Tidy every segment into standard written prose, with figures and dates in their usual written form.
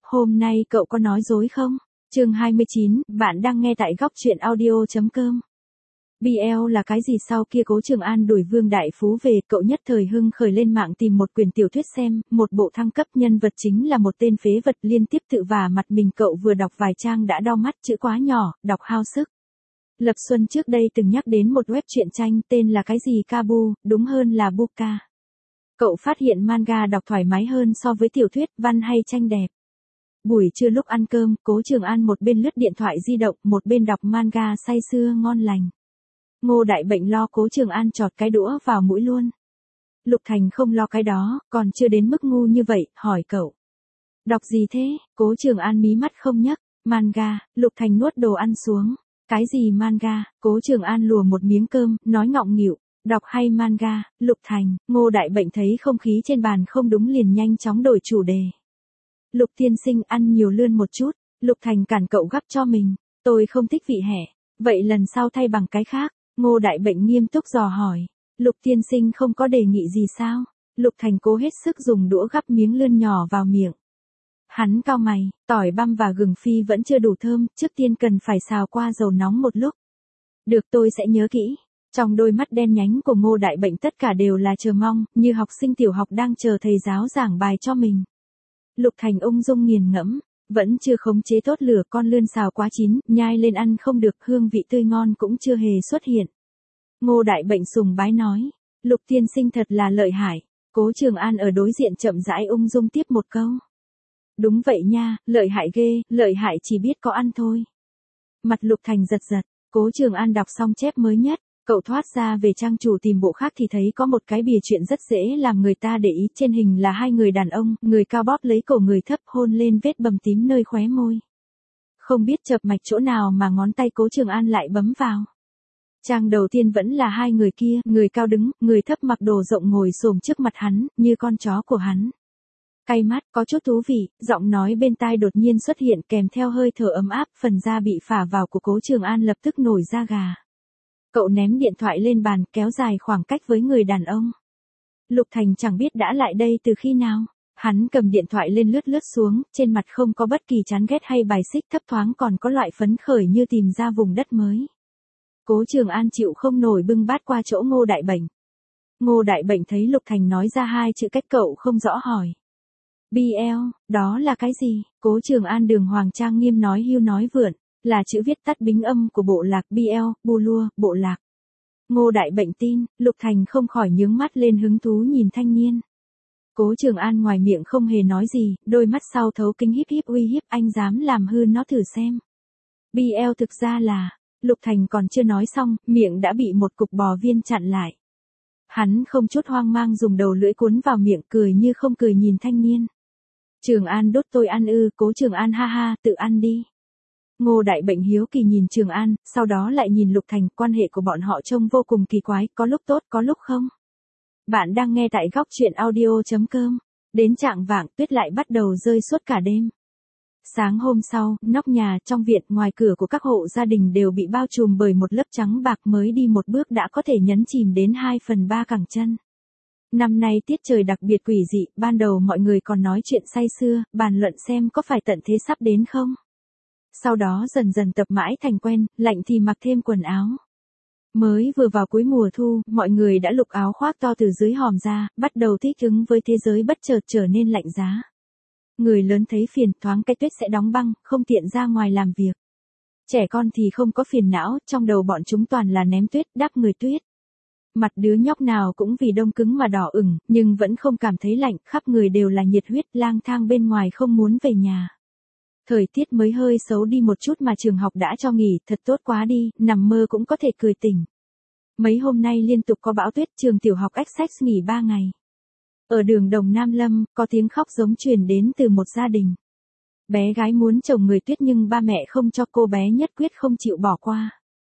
Hôm nay cậu có nói dối không? Chương 29, bạn đang nghe tại góc truyện audio.com. BL là cái gì? Sau kia Cố Trường An đuổi Vương Đại Phú về, cậu nhất thời hưng khởi lên mạng tìm một quyển tiểu thuyết xem, một bộ thăng cấp, nhân vật chính là một tên phế vật liên tiếp tự vả mặt mình, cậu vừa đọc vài trang đã đau mắt, chữ quá nhỏ, đọc hao sức. Lập Xuân trước đây từng nhắc đến một web truyện tranh tên là cái gì Kabu, đúng hơn là Buka. Cậu phát hiện manga đọc thoải mái hơn so với tiểu thuyết, văn hay tranh đẹp. Buổi trưa lúc ăn cơm, Cố Trường An một bên lướt điện thoại di động, một bên đọc manga say sưa ngon lành. Ngô Đại Bệnh lo Cố Trường An chọt cái đũa vào mũi luôn. Lục Thành không lo cái đó, còn chưa đến mức ngu như vậy, hỏi cậu. Đọc gì thế? Cố Trường An mí mắt không nhấc. Manga. Lục Thành nuốt đồ ăn xuống. Cái gì manga? Cố Trường An lùa một miếng cơm, nói ngọng nghịu. Đọc hay manga? Lục Thành. Ngô Đại Bệnh thấy không khí trên bàn không đúng liền nhanh chóng đổi chủ đề. Lục tiên sinh ăn nhiều lươn một chút. Lục Thành cản cậu gắp cho mình. Tôi không thích vị hẹ. Vậy lần sau thay bằng cái khác. Ngô Đại Bệnh nghiêm túc dò hỏi. Lục tiên sinh không có đề nghị gì sao? Lục Thành cố hết sức dùng đũa gắp miếng lươn nhỏ vào miệng. Hắn cau mày, tỏi băm và gừng phi vẫn chưa đủ thơm, trước tiên cần phải xào qua dầu nóng một lúc. Được, tôi sẽ nhớ kỹ. Trong đôi mắt đen nhánh của Ngô Đại Bệnh tất cả đều là chờ mong, như học sinh tiểu học đang chờ thầy giáo giảng bài cho mình. Lục Thành ung dung nghiền ngẫm, vẫn chưa khống chế tốt lửa, con lươn xào quá chín, nhai lên ăn không được, hương vị tươi ngon cũng chưa hề xuất hiện. Ngô Đại Bệnh sùng bái nói, Lục tiên sinh thật là lợi hại. Cố Trường An ở đối diện chậm rãi ung dung tiếp một câu. Đúng vậy nha, lợi hại ghê, lợi hại chỉ biết có ăn thôi. Mặt Lục Thành giật giật, Cố Trường An đọc xong chép mới nhất, cậu thoát ra về trang chủ tìm bộ khác thì thấy có một cái bìa chuyện rất dễ làm người ta để ý, trên hình là hai người đàn ông, người cao bóp lấy cổ người thấp hôn lên vết bầm tím nơi khóe môi. Không biết chập mạch chỗ nào mà ngón tay Cố Trường An lại bấm vào. Trang đầu tiên vẫn là hai người kia, người cao đứng, người thấp mặc đồ rộng ngồi xổm trước mặt hắn, như con chó của hắn. Cay mắt, có chút thú vị, giọng nói bên tai đột nhiên xuất hiện kèm theo hơi thở ấm áp, phần da bị phả vào của Cố Trường An lập tức nổi da gà. Cậu ném điện thoại lên bàn, kéo dài khoảng cách với người đàn ông. Lục Thành chẳng biết đã lại đây từ khi nào. Hắn cầm điện thoại lên lướt lướt xuống, trên mặt không có bất kỳ chán ghét hay bài xích, thấp thoáng còn có loại phấn khởi như tìm ra vùng đất mới. Cố Trường An chịu không nổi bưng bát qua chỗ Ngô Đại Bệnh. Ngô Đại Bệnh thấy Lục Thành nói ra hai chữ cách cậu không rõ hỏi. BL, đó là cái gì? Cố Trường An đường hoàng trang nghiêm nói hưu nói vượn, là chữ viết tắt bính âm của bộ lạc BL, bu lua, bộ lạc. Ngô Đại Bệnh tin, Lục Thành không khỏi nhướng mắt lên hứng thú nhìn thanh niên. Cố Trường An ngoài miệng không hề nói gì, đôi mắt sau thấu kính híp híp uy hiếp, anh dám làm hư nó thử xem. BL thực ra là, Lục Thành còn chưa nói xong, miệng đã bị một cục bò viên chặn lại. Hắn không chút hoang mang dùng đầu lưỡi cuốn vào miệng, cười như không cười nhìn thanh niên. Trường An đốt tôi ăn ư? Cố Trường An ha ha, tự ăn đi. Ngô Đại Bệnh hiếu kỳ nhìn Trường An, sau đó lại nhìn Lục Thành, quan hệ của bọn họ trông vô cùng kỳ quái, có lúc tốt, có lúc không. Bạn đang nghe tại góc truyện audio.com. Đến chạng vạng, tuyết lại bắt đầu rơi suốt cả đêm. Sáng hôm sau, nóc nhà, trong viện, ngoài cửa của các hộ gia đình đều bị bao trùm bởi một lớp trắng bạc, mới đi một bước đã có thể nhấn chìm đến 2/3 cẳng chân. Năm nay tiết trời đặc biệt quỷ dị, ban đầu mọi người còn nói chuyện say sưa, bàn luận xem có phải tận thế sắp đến không. Sau đó dần dần tập mãi thành quen, lạnh thì mặc thêm quần áo. Mới vừa vào cuối mùa thu, mọi người đã lục áo khoác to từ dưới hòm ra, bắt đầu thích ứng với thế giới bất chợt trở nên lạnh giá. Người lớn thấy phiền, thoáng cái tuyết sẽ đóng băng, không tiện ra ngoài làm việc. Trẻ con thì không có phiền não, trong đầu bọn chúng toàn là ném tuyết, đắp người tuyết. Mặt đứa nhóc nào cũng vì đông cứng mà đỏ ửng, nhưng vẫn không cảm thấy lạnh, khắp người đều là nhiệt huyết, lang thang bên ngoài không muốn về nhà. Thời tiết mới hơi xấu đi một chút mà trường học đã cho nghỉ, thật tốt quá đi, nằm mơ cũng có thể cười tỉnh. Mấy hôm nay liên tục có bão tuyết, trường tiểu học Essex nghỉ 3 ngày. Ở đường Đồng Nam Lâm, có tiếng khóc giống truyền đến từ một gia đình. Bé gái muốn chồng người tuyết nhưng ba mẹ không cho, cô bé nhất quyết không chịu bỏ qua.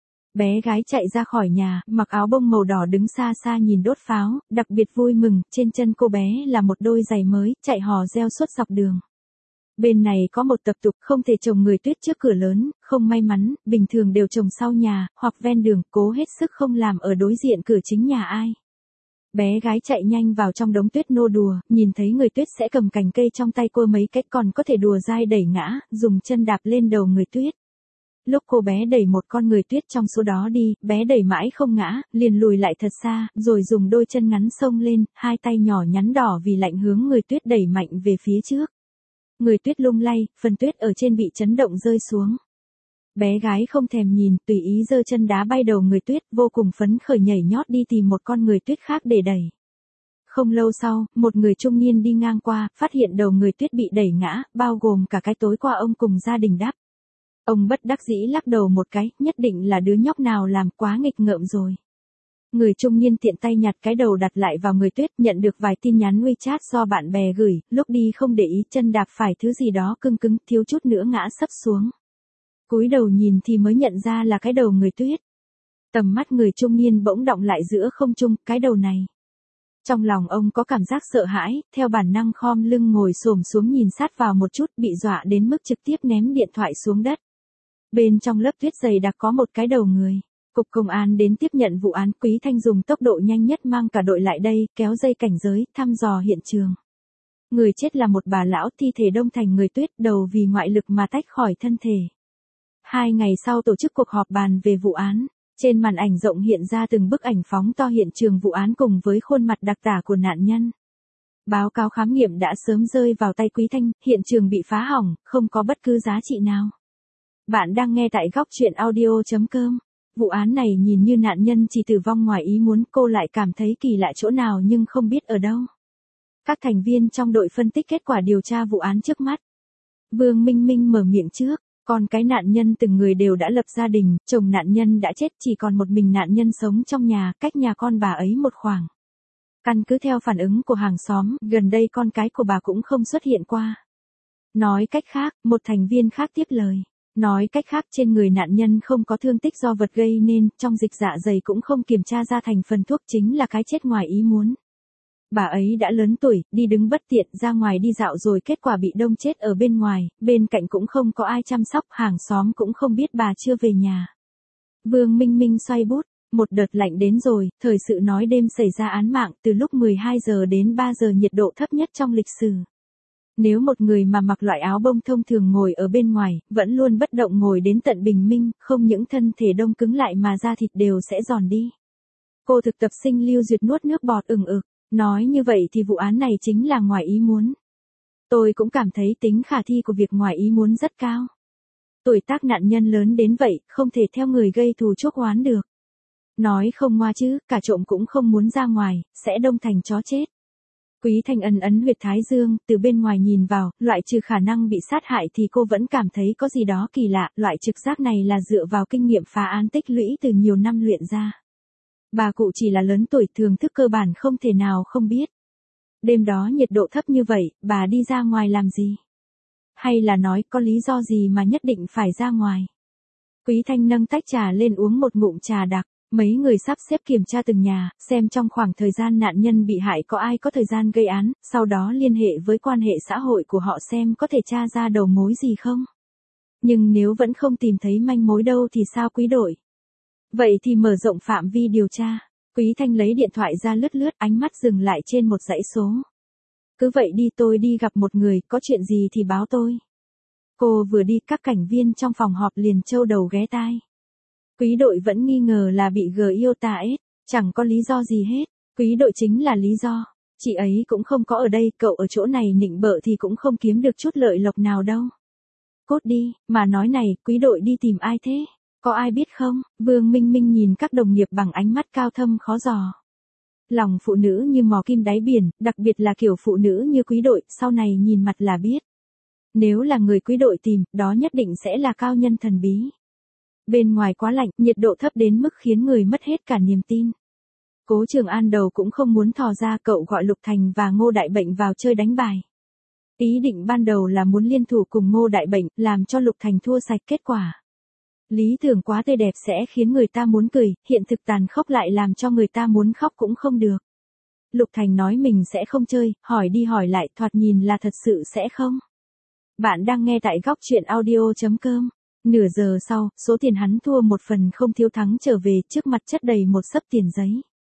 Bé gái chạy ra khỏi nhà, mặc áo bông màu đỏ đứng xa xa nhìn đốt pháo, đặc biệt vui mừng, trên chân cô bé là một đôi giày mới, chạy hò reo suốt dọc đường. Bên này có một tập tục không thể trồng người tuyết trước cửa lớn, không may mắn, bình thường đều trồng sau nhà, hoặc ven đường, cố hết sức không làm ở đối diện cửa chính nhà ai. Bé gái chạy nhanh vào trong đống tuyết nô đùa, nhìn thấy người tuyết sẽ cầm cành cây trong tay cô mấy cách còn có thể đùa dai đẩy ngã, dùng chân đạp lên đầu người tuyết. Lúc cô bé đẩy một con người tuyết trong số đó đi, bé đẩy mãi không ngã, liền lùi lại thật xa, rồi dùng đôi chân ngắn xông lên, hai tay nhỏ nhắn đỏ vì lạnh hướng người tuyết đẩy mạnh về phía trước. Người tuyết lung lay, phần tuyết ở trên bị chấn động rơi xuống. Bé gái không thèm nhìn, tùy ý giơ chân đá bay đầu người tuyết, vô cùng phấn khởi nhảy nhót đi tìm một con người tuyết khác để đẩy. Không lâu sau, một người trung niên đi ngang qua, phát hiện đầu người tuyết bị đẩy ngã, bao gồm cả cái tối qua ông cùng gia đình đắp. Ông bất đắc dĩ lắc đầu một cái, nhất định là đứa nhóc nào làm quá nghịch ngợm rồi. Người trung niên tiện tay nhặt cái đầu đặt lại vào người tuyết, nhận được vài tin nhắn WeChat do bạn bè gửi, lúc đi không để ý chân đạp phải thứ gì đó cứng cứng, thiếu chút nữa ngã sấp xuống. Cúi đầu nhìn thì mới nhận ra là cái đầu người tuyết. Tầm mắt người trung niên bỗng đọng lại giữa không trung, cái đầu này. Trong lòng ông có cảm giác sợ hãi, theo bản năng khom lưng ngồi xổm xuống nhìn sát vào một chút, bị dọa đến mức trực tiếp ném điện thoại xuống đất. Bên trong lớp tuyết dày đặc có một cái đầu người. Cục công an đến tiếp nhận vụ án, Quý Thanh dùng tốc độ nhanh nhất mang cả đội lại đây, kéo dây cảnh giới, thăm dò hiện trường. Người chết là một bà lão, thi thể đông thành người tuyết, đầu vì ngoại lực mà tách khỏi thân thể. 2 ngày sau tổ chức cuộc họp bàn về vụ án. Trên màn ảnh rộng hiện ra từng bức ảnh phóng to hiện trường vụ án cùng với khuôn mặt đặc tả của nạn nhân. Báo cáo khám nghiệm đã sớm rơi vào tay Quý Thanh, hiện trường bị phá hỏng, không có bất cứ giá trị nào. Bạn đang nghe tại góc truyện audio.com. Vụ án này nhìn như nạn nhân chỉ tử vong ngoài ý muốn, cô lại cảm thấy kỳ lạ chỗ nào nhưng không biết ở đâu. Các thành viên trong đội phân tích kết quả điều tra vụ án trước mắt. Vương Minh Minh mở miệng trước. Còn cái nạn nhân từng người đều đã lập gia đình, chồng nạn nhân đã chết, chỉ còn một mình nạn nhân sống trong nhà, cách nhà con bà ấy một khoảng. Căn cứ theo phản ứng của hàng xóm, gần đây con cái của bà cũng không xuất hiện qua. Nói cách khác, một thành viên khác tiếp lời. Nói cách khác, trên người nạn nhân không có thương tích do vật gây nên, trong dịch dạ dày cũng không kiểm tra ra thành phần thuốc, chính là cái chết ngoài ý muốn. Bà ấy đã lớn tuổi, đi đứng bất tiện, ra ngoài đi dạo rồi kết quả bị đông chết ở bên ngoài, bên cạnh cũng không có ai chăm sóc, hàng xóm cũng không biết bà chưa về nhà. Vương Minh Minh xoay bút, một đợt lạnh đến rồi, thời sự nói đêm xảy ra án mạng, từ lúc 12 giờ đến 3 giờ nhiệt độ thấp nhất trong lịch sử. Nếu một người mà mặc loại áo bông thông thường ngồi ở bên ngoài, vẫn luôn bất động ngồi đến tận bình minh, không những thân thể đông cứng lại mà da thịt đều sẽ giòn đi. Cô thực tập sinh Lưu Duyệt nuốt nước bọt ừng ực. Nói như vậy thì vụ án này chính là ngoài ý muốn. Tôi cũng cảm thấy tính khả thi của việc ngoài ý muốn rất cao. Tuổi tác nạn nhân lớn đến vậy, không thể theo người gây thù chuốc oán được. Nói không ngoa chứ, cả trộm cũng không muốn ra ngoài, sẽ đông thành chó chết. Quý Thanh ấn ấn huyệt thái dương, từ bên ngoài nhìn vào, loại trừ khả năng bị sát hại thì cô vẫn cảm thấy có gì đó kỳ lạ, loại trực giác này là dựa vào kinh nghiệm phá án tích lũy từ nhiều năm luyện ra. Bà cụ chỉ là lớn tuổi, thường thức cơ bản không thể nào không biết. Đêm đó nhiệt độ thấp như vậy, bà đi ra ngoài làm gì? Hay là nói có lý do gì mà nhất định phải ra ngoài? Quý Thanh nâng tách trà lên uống một ngụm trà đặc, mấy người sắp xếp kiểm tra từng nhà, xem trong khoảng thời gian nạn nhân bị hại có ai có thời gian gây án, sau đó liên hệ với quan hệ xã hội của họ xem có thể tra ra đầu mối gì không. Nhưng nếu vẫn không tìm thấy manh mối đâu thì sao quý đội? Vậy thì mở rộng phạm vi điều tra. Quý Thanh lấy điện thoại ra lướt lướt, ánh mắt dừng lại trên một dãy số. Cứ vậy đi, tôi đi gặp một người, có chuyện gì thì báo tôi. Cô vừa đi, các cảnh viên trong phòng họp liền trâu đầu ghé tai. Quý đội vẫn nghi ngờ là bị GIOTA-S, chẳng có lý do gì hết. Quý đội chính là lý do. Chị ấy cũng không có ở đây, cậu ở chỗ này nịnh bợ thì cũng không kiếm được chút lợi lộc nào đâu. Cốt đi, mà nói này, quý đội đi tìm ai thế? Có ai biết không? Vương Minh Minh nhìn các đồng nghiệp bằng ánh mắt cao thâm khó dò. Lòng phụ nữ như mò kim đáy biển, đặc biệt là kiểu phụ nữ như quý đội, sau này nhìn mặt là biết. Nếu là người quý đội tìm, đó nhất định sẽ là cao nhân thần bí. Bên ngoài quá lạnh, nhiệt độ thấp đến mức khiến người mất hết cả niềm tin. Cố Trường An đầu cũng không muốn thò ra, cậu gọi Lục Thành và Ngô Đại Bệnh vào chơi đánh bài. Ý định ban đầu là muốn liên thủ cùng Ngô Đại Bệnh, làm cho Lục Thành thua sạch, kết quả. Lý tưởng quá tươi đẹp sẽ khiến người ta muốn cười, hiện thực tàn khốc lại làm cho người ta muốn khóc cũng không được. Lục Thành nói mình sẽ không chơi, hỏi đi hỏi lại, thoạt nhìn là thật sự sẽ không. Bạn đang nghe tại góc truyện audio.com. Nửa giờ sau, số tiền hắn thua một phần không thiếu thắng trở về, trước mặt chất đầy một xấp tiền giấy.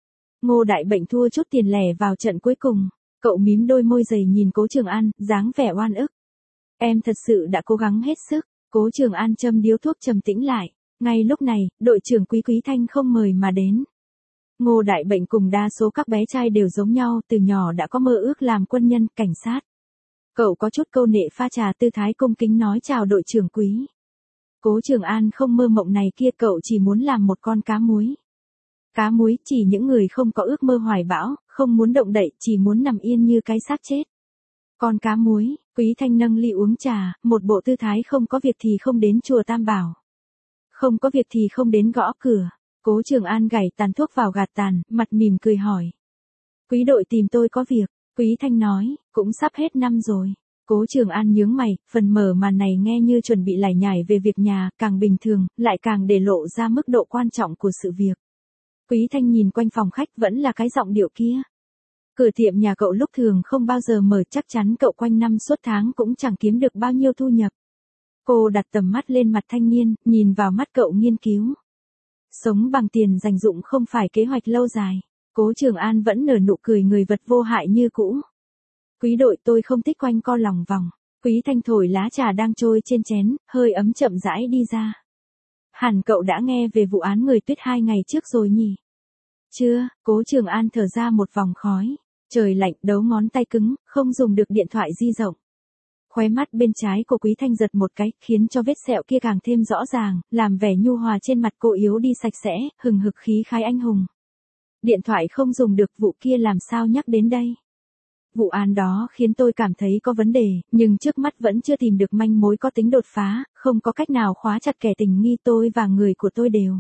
Ngô Đại Bệnh thua chút tiền lẻ vào trận cuối cùng. Cậu mím đôi môi dày nhìn Cố Trường An, dáng vẻ oan ức. Em thật sự đã cố gắng hết sức. Cố Trường An châm điếu thuốc trầm tĩnh lại. Ngay lúc này, đội trưởng Quý Thanh không mời mà đến. Ngô Đại Bệnh cùng đa số các bé trai đều giống nhau, từ nhỏ đã có mơ ước làm quân nhân, cảnh sát. Cậu có chút câu nệ pha trà tư thái cung kính nói chào đội trưởng Quý. Cố Trường An không mơ mộng này kia, cậu chỉ muốn làm một con cá muối. Cá muối chỉ những người không có ước mơ hoài bão, không muốn động đậy, chỉ muốn nằm yên như cái xác chết. Con cá muối, Quý Thanh nâng ly uống trà, một bộ tư thái không có việc thì không đến chùa Tam Bảo. Không có việc thì không đến gõ cửa. Cố Trường An gảy tàn thuốc vào gạt tàn, mặt mỉm cười hỏi. Quý đội tìm tôi có việc. Quý Thanh nói, cũng sắp hết năm rồi. Cố Trường An nhướng mày, phần mở màn này nghe như chuẩn bị lải nhải về việc nhà, càng bình thường, lại càng để lộ ra mức độ quan trọng của sự việc. Quý Thanh nhìn quanh phòng khách vẫn là cái giọng điệu kia. Cửa tiệm nhà cậu lúc thường không bao giờ mở, chắc chắn cậu quanh năm suốt tháng cũng chẳng kiếm được bao nhiêu thu nhập. Cô đặt tầm mắt lên mặt thanh niên, nhìn vào mắt cậu nghiên cứu. Sống bằng tiền dành dụm không phải kế hoạch lâu dài. Cố Trường An vẫn nở nụ cười người vật vô hại như cũ. Quý đội, tôi không thích quanh co lòng vòng. Quý Thanh thổi lá trà đang trôi trên chén, hơi ấm chậm rãi đi ra. Hẳn cậu đã nghe về vụ án người Tuyết 2 ngày trước rồi nhỉ? Chưa. Cố Trường An thở ra một vòng khói. Trời lạnh, đấu ngón tay cứng, không dùng được điện thoại di động. Khóe mắt bên trái của Quý Thanh giật một cái, khiến cho vết sẹo kia càng thêm rõ ràng, làm vẻ nhu hòa trên mặt cô yếu đi sạch sẽ, hừng hực khí khái anh hùng. Điện thoại không dùng được, vụ kia làm sao nhắc đến đây? Vụ án đó khiến tôi cảm thấy có vấn đề, nhưng trước mắt vẫn chưa tìm được manh mối có tính đột phá, không có cách nào khóa chặt kẻ tình nghi, tôi và người của tôi đều.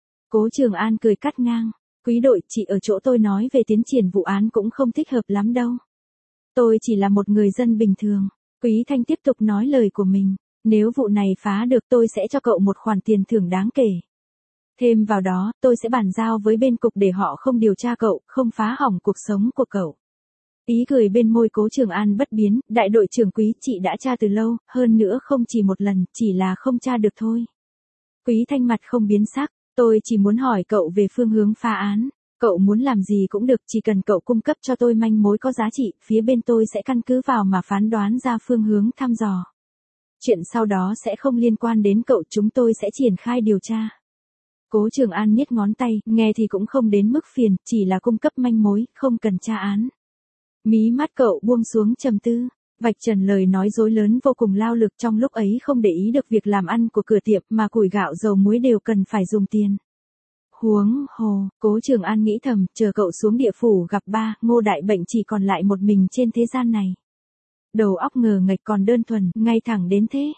Cố Trường An cười cắt ngang. Quý đội, chị ở chỗ tôi nói về tiến triển vụ án cũng không thích hợp lắm đâu. Tôi chỉ là một người dân bình thường. Quý Thanh tiếp tục nói lời của mình. Nếu vụ này phá được tôi sẽ cho cậu một khoản tiền thưởng đáng kể. Thêm vào đó, tôi sẽ bàn giao với bên cục để họ không điều tra cậu, không phá hỏng cuộc sống của cậu. Ý cười bên môi Cố Trường An bất biến, đại đội trưởng Quý, chị đã tra từ lâu, hơn nữa không chỉ một lần, chỉ là không tra được thôi. Quý Thanh mặt không biến sắc, tôi chỉ muốn hỏi cậu về phương hướng phá án. Cậu muốn làm gì cũng được, chỉ cần cậu cung cấp cho tôi manh mối có giá trị, phía bên tôi sẽ căn cứ vào mà phán đoán ra phương hướng thăm dò. Chuyện sau đó sẽ không liên quan đến cậu, chúng tôi sẽ triển khai điều tra. Cố Trường An niết ngón tay, nghe thì cũng không đến mức phiền, chỉ là cung cấp manh mối, không cần tra án. Mí mắt cậu buông xuống trầm tư, vạch trần lời nói dối lớn vô cùng lao lực, trong lúc ấy không để ý được việc làm ăn của cửa tiệm mà củi gạo dầu muối đều cần phải dùng tiền. Huống hồ, Cố Trường An nghĩ thầm, chờ cậu xuống địa phủ gặp ba, Ngô Đại Bệnh chỉ còn lại một mình trên thế gian này. Đầu óc ngờ nghệch còn đơn thuần, ngay thẳng đến thế.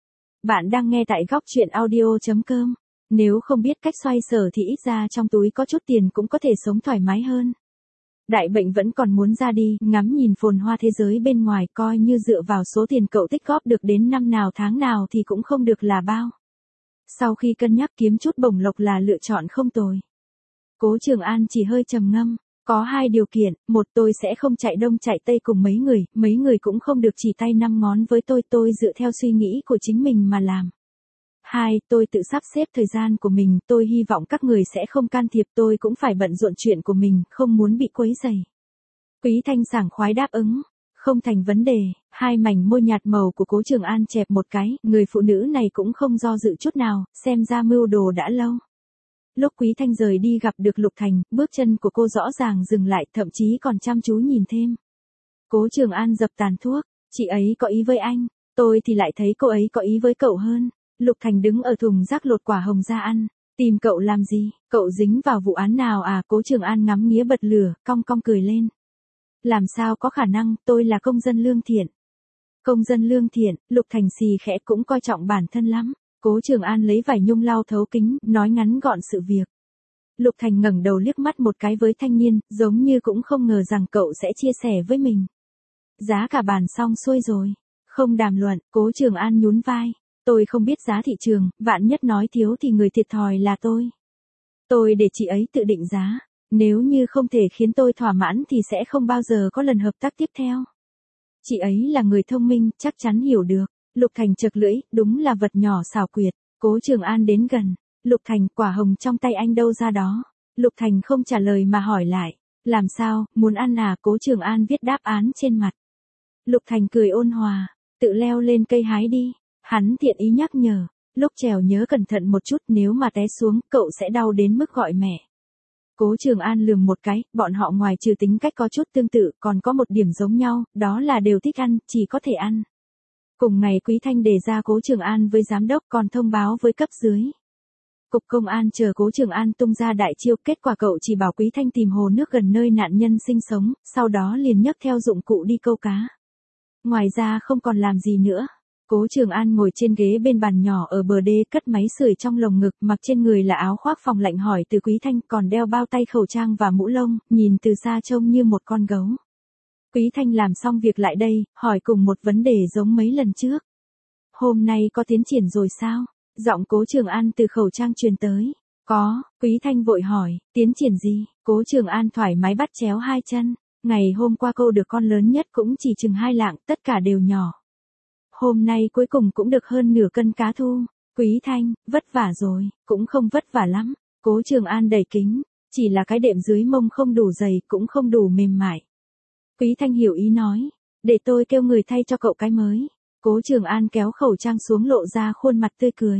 Bạn đang nghe tại góc truyện audio.com. Nếu không biết cách xoay sở thì ít ra trong túi có chút tiền cũng có thể sống thoải mái hơn. Đại Bệnh vẫn còn muốn ra đi, ngắm nhìn phồn hoa thế giới bên ngoài, coi như dựa vào số tiền cậu tích góp được đến năm nào tháng nào thì cũng không được là bao. Sau khi cân nhắc, kiếm chút bổng lộc là lựa chọn không tồi. Cố Trường An chỉ hơi trầm ngâm. Có hai điều kiện, một, tôi sẽ không chạy đông chạy tây cùng mấy người cũng không được chỉ tay năm ngón với tôi dựa theo suy nghĩ của chính mình mà làm. Hai, tôi tự sắp xếp thời gian của mình, tôi hy vọng các người sẽ không can thiệp, tôi cũng phải bận rộn chuyện của mình, không muốn bị quấy rầy. Quý Thanh sảng khoái đáp ứng. Không thành vấn đề, hai mảnh môi nhạt màu của Cố Trường An chẹp một cái, người phụ nữ này cũng không do dự chút nào, xem ra mưu đồ đã lâu. Lúc Quý Thanh rời đi gặp được Lục Thành, bước chân của cô rõ ràng dừng lại, thậm chí còn chăm chú nhìn thêm. Cố Trường An dập tàn thuốc, chị ấy có ý với anh, tôi thì lại thấy cô ấy có ý với cậu hơn. Lục Thành đứng ở thùng rác lột quả hồng ra ăn, tìm cậu làm gì, cậu dính vào vụ án nào à? Cố Trường An ngắm nghía bật lửa, cong cong cười lên. Làm sao có khả năng, tôi là công dân lương thiện. Công dân lương thiện, Lục Thành xì khẽ, cũng coi trọng bản thân lắm. Cố Trường An lấy vải nhung lau thấu kính, nói ngắn gọn sự việc. Lục Thành ngẩng đầu liếc mắt một cái với thanh niên, giống như cũng không ngờ rằng cậu sẽ chia sẻ với mình. Giá cả bàn xong xuôi rồi. Không đàm luận, Cố Trường An nhún vai. Tôi không biết giá thị trường, vạn nhất nói thiếu thì người thiệt thòi là tôi. Tôi để chị ấy tự định giá. Nếu như không thể khiến tôi thỏa mãn thì sẽ không bao giờ có lần hợp tác tiếp theo. Chị ấy là người thông minh, chắc chắn hiểu được. Lục Thành chật lưỡi, đúng là vật nhỏ xảo quyệt. Cố Trường An đến gần. Lục Thành, quả hồng trong tay anh đâu ra đó? Lục Thành không trả lời mà hỏi lại. Làm sao, muốn ăn à? Cố Trường An viết đáp án trên mặt. Lục Thành cười ôn hòa. Tự leo lên cây hái đi. Hắn thiện ý nhắc nhở. Lúc trèo nhớ cẩn thận một chút, nếu mà té xuống, cậu sẽ đau đến mức gọi mẹ. Cố Trường An lườm một cái, bọn họ ngoài trừ tính cách có chút tương tự, còn có một điểm giống nhau, đó là đều thích ăn, chỉ có thể ăn. Cùng ngày Quý Thanh đề ra Cố Trường An với giám đốc, còn thông báo với cấp dưới. Cục công an chờ Cố Trường An tung ra đại chiêu, kết quả cậu chỉ bảo Quý Thanh tìm hồ nước gần nơi nạn nhân sinh sống, sau đó liền nhấc theo dụng cụ đi câu cá. Ngoài ra không còn làm gì nữa. Cố Trường An ngồi trên ghế bên bàn nhỏ ở bờ đê, cất máy sưởi trong lồng ngực, mặc trên người là áo khoác phòng lạnh, hỏi từ Quý Thanh, còn đeo bao tay, khẩu trang và mũ lông, nhìn từ xa trông như một con gấu. Quý Thanh làm xong việc lại đây, hỏi cùng một vấn đề giống mấy lần trước. Hôm nay có tiến triển rồi sao? Giọng Cố Trường An từ khẩu trang truyền tới. Có, Quý Thanh vội hỏi, tiến triển gì? Cố Trường An thoải mái bắt chéo hai chân. Ngày hôm qua câu được con lớn nhất cũng chỉ chừng 2 lạng, tất cả đều nhỏ. Hôm nay cuối cùng cũng được hơn nửa cân cá thu. Quý Thanh, vất vả rồi, cũng không vất vả lắm. Cố Trường An đẩy kính, chỉ là cái đệm dưới mông không đủ dày, cũng không đủ mềm mại. Quý Thanh hiểu ý nói, để tôi kêu người thay cho cậu cái mới. Cố Trường An kéo khẩu trang xuống, lộ ra khuôn mặt tươi cười.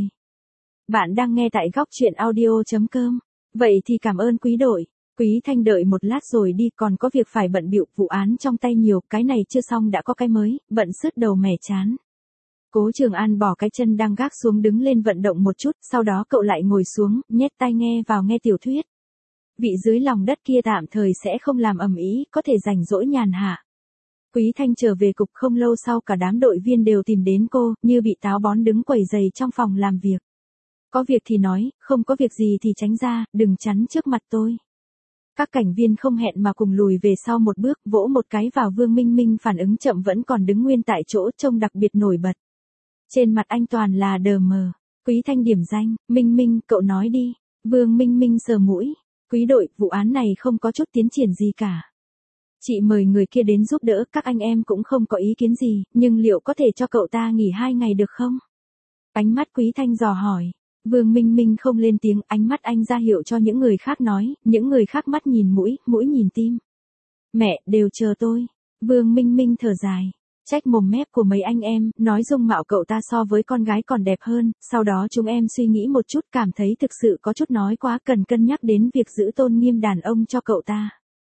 Bạn đang nghe tại góc truyện audio.com. Vậy thì cảm ơn Quý đội. Quý Thanh đợi một lát rồi đi, còn có việc phải bận bịu, vụ án trong tay nhiều, cái này chưa xong đã có cái mới, bận sứt đầu mẻ chán. Cố Trường An bỏ cái chân đang gác xuống, đứng lên vận động một chút, sau đó cậu lại ngồi xuống, nhét tai nghe vào nghe tiểu thuyết. Vị dưới lòng đất kia tạm thời sẽ không làm ầm ĩ, có thể rảnh rỗi nhàn hạ. Quý Thanh trở về cục không lâu sau, cả đám đội viên đều tìm đến cô, như bị táo bón, đứng quầy giày trong phòng làm việc. Có việc thì nói, không có việc gì thì tránh ra, đừng chắn trước mặt tôi. Các cảnh viên không hẹn mà cùng lùi về sau một bước, vỗ một cái vào Vương Minh Minh, phản ứng chậm, vẫn còn đứng nguyên tại chỗ, trông đặc biệt nổi bật. Trên mặt anh toàn là đờ mờ. Quý Thanh điểm danh, Minh Minh, cậu nói đi. Vương Minh Minh sờ mũi. Quý đội, vụ án này không có chút tiến triển gì cả. Chị mời người kia đến giúp đỡ, các anh em cũng không có ý kiến gì, nhưng liệu có thể cho cậu ta nghỉ 2 ngày được không? Ánh mắt Quý Thanh dò hỏi. Vương Minh Minh không lên tiếng, ánh mắt anh ra hiệu cho những người khác nói, những người khác mắt nhìn mũi, mũi nhìn tim. Mẹ, đều chờ tôi. Vương Minh Minh thở dài. Trách mồm mép của mấy anh em, nói dung mạo cậu ta so với con gái còn đẹp hơn, sau đó chúng em suy nghĩ một chút, cảm thấy thực sự có chút nói quá, cần cân nhắc đến việc giữ tôn nghiêm đàn ông cho cậu ta.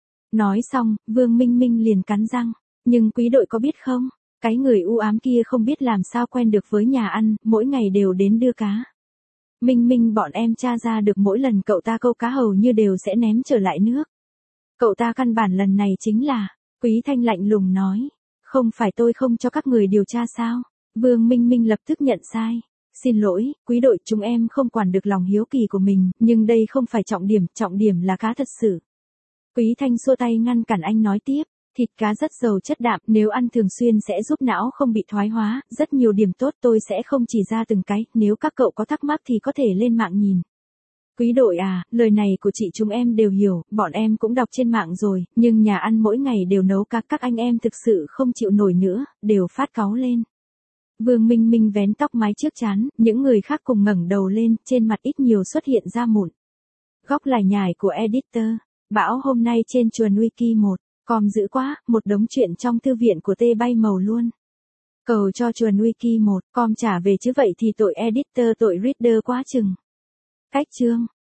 Nói xong, Vương Minh Minh liền cắn răng, nhưng Quý đội có biết không, cái người u ám kia không biết làm sao quen được với nhà ăn, mỗi ngày đều đến đưa cá. Minh Minh, bọn em tra ra được mỗi lần cậu ta câu cá hầu như đều sẽ ném trở lại nước. Cậu ta căn bản lần này chính là, Quý Thanh lạnh lùng nói. Không phải tôi không cho các người điều tra sao? Vương Minh Minh lập tức nhận sai. Xin lỗi, Quý đội, chúng em không quản được lòng hiếu kỳ của mình, nhưng đây không phải trọng điểm là cá thật sự. Quý Thanh xua tay ngăn cản anh, nói tiếp, thịt cá rất giàu chất đạm, nếu ăn thường xuyên sẽ giúp não không bị thoái hóa, rất nhiều điểm tốt, tôi sẽ không chỉ ra từng cái, nếu các cậu có thắc mắc thì có thể lên mạng nhìn. Quý đội à, lời này của chị chúng em đều hiểu, bọn em cũng đọc trên mạng rồi, nhưng nhà ăn mỗi ngày đều nấu cá, các anh em thực sự không chịu nổi nữa, đều phát cáu lên. Vương Minh Minh vén tóc mái trước trán, những người khác cùng ngẩng đầu lên, trên mặt ít nhiều xuất hiện ra mụn. Góc lải nhải của editor, Bảo hôm nay trên chuồn wiki 1.com dữ quá, một đống chuyện trong thư viện của Tê bay màu luôn. Cầu cho chuồn wiki 1.com trả về chứ, vậy thì tội editor tội reader quá chừng. Cách chương